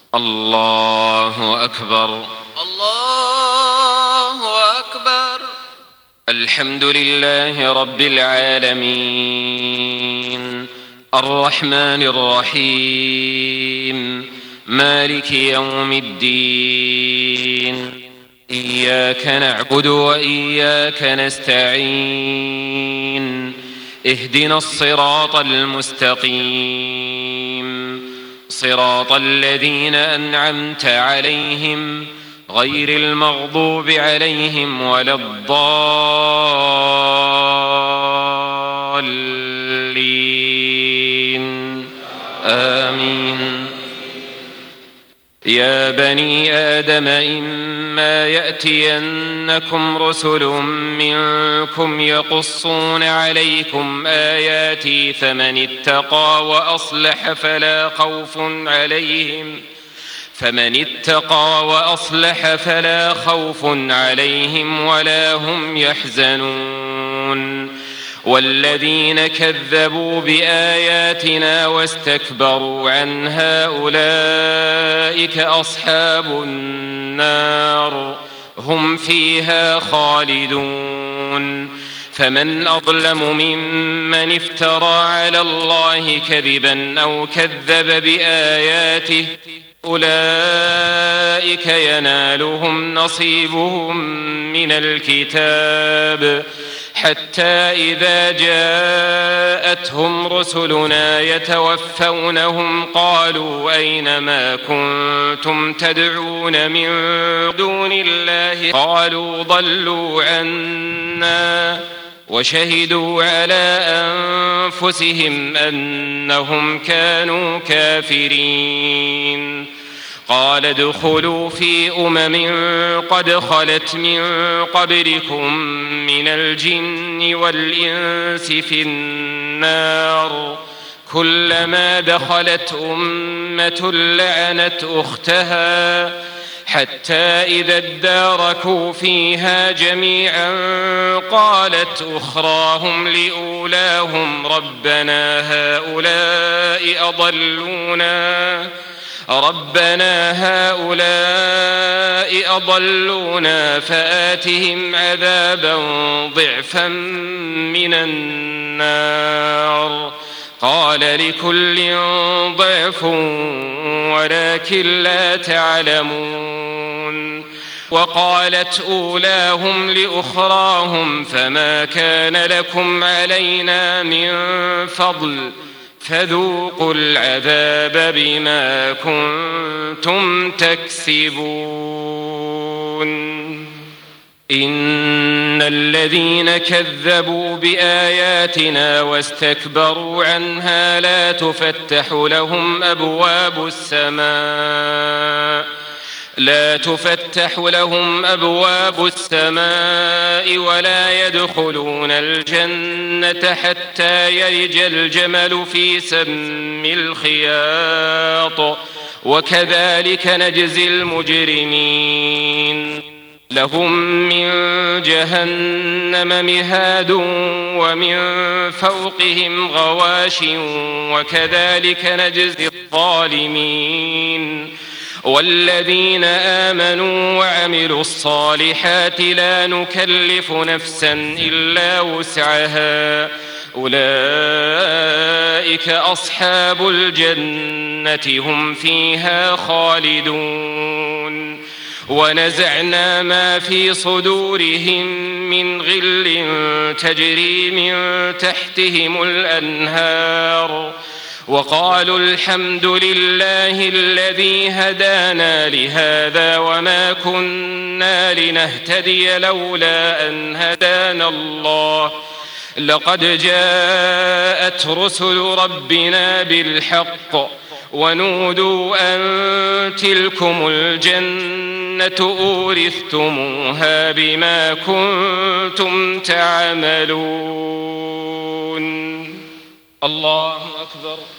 الله أكبر. الله أكبر. الحمد لله رب العالمين، الرحمن الرحيم، مالك يوم الدين. إياك نعبد وإياك نستعين، اهدنا الصراط المستقيم، صراط الذين أنعمت عليهم غير المغضوب عليهم ولا الضالين، آمين. يا بني آدم إما يأتينكم رسل منكم يقصون عليكم آياتي فمن اتقى وأصلح فلا خوف عليهم ولا هم يحزنون. والذين كذبوا بآياتنا واستكبروا عنها أولئك أصحاب النار، هم فيها خالدون. فمن أظلم ممن افترى على الله كذبا أو كذب بآياته، أولئك ينالهم نصيبهم من الكتاب، حتى إذا جاءتهم رسلنا يتوفونهم قالوا أين ما كنتم تدعون من دون الله؟ قالوا ضلوا عنا وشهدوا على أنفسهم أنهم كانوا كافرين. قال ادخلوا في قد خلت من قبلكم من الجن والإنس في النار، كلما دخلت أمة لعنت أختها حتى إذا اداركوا فيها جميعا قالت أخراهم لأولاهم ربنا هؤلاء أضلونا فآتهم عذابا ضعفا من النار. قال لكل ضعف ولكن لا تعلمون. وقالت أولاهم لأخراهم فما كان لكم علينا من فضل فذوقوا العذاب بما كنتم تكسبون. إن الذين كذبوا بآياتنا واستكبروا عنها لا تفتح لهم أبواب السماء ولا يدخلون الجنة حتى يلج الجمل في سم الخياط، وكذلك نجزي المجرمين. لهم من جهنم مهاد ومن فوقهم غواش وكذلك نجزي الظالمين. والذين آمنوا وعملوا الصالحات لا نكلف نفسا إلا وسعها أولئك أصحاب الجنة هم فيها خالدون. ونزعنا ما في صدورهم من غل تجري من تحتهم الأنهار وقالوا الحمد لله الذي هدانا لهذا وما كنا لنهتدي لولا أن هدانا الله لقد جاءت رسل ربنا بالحق ونودوا أن تلكم الجنة أورثتموها بما كنتم تعملون. الله أكبر.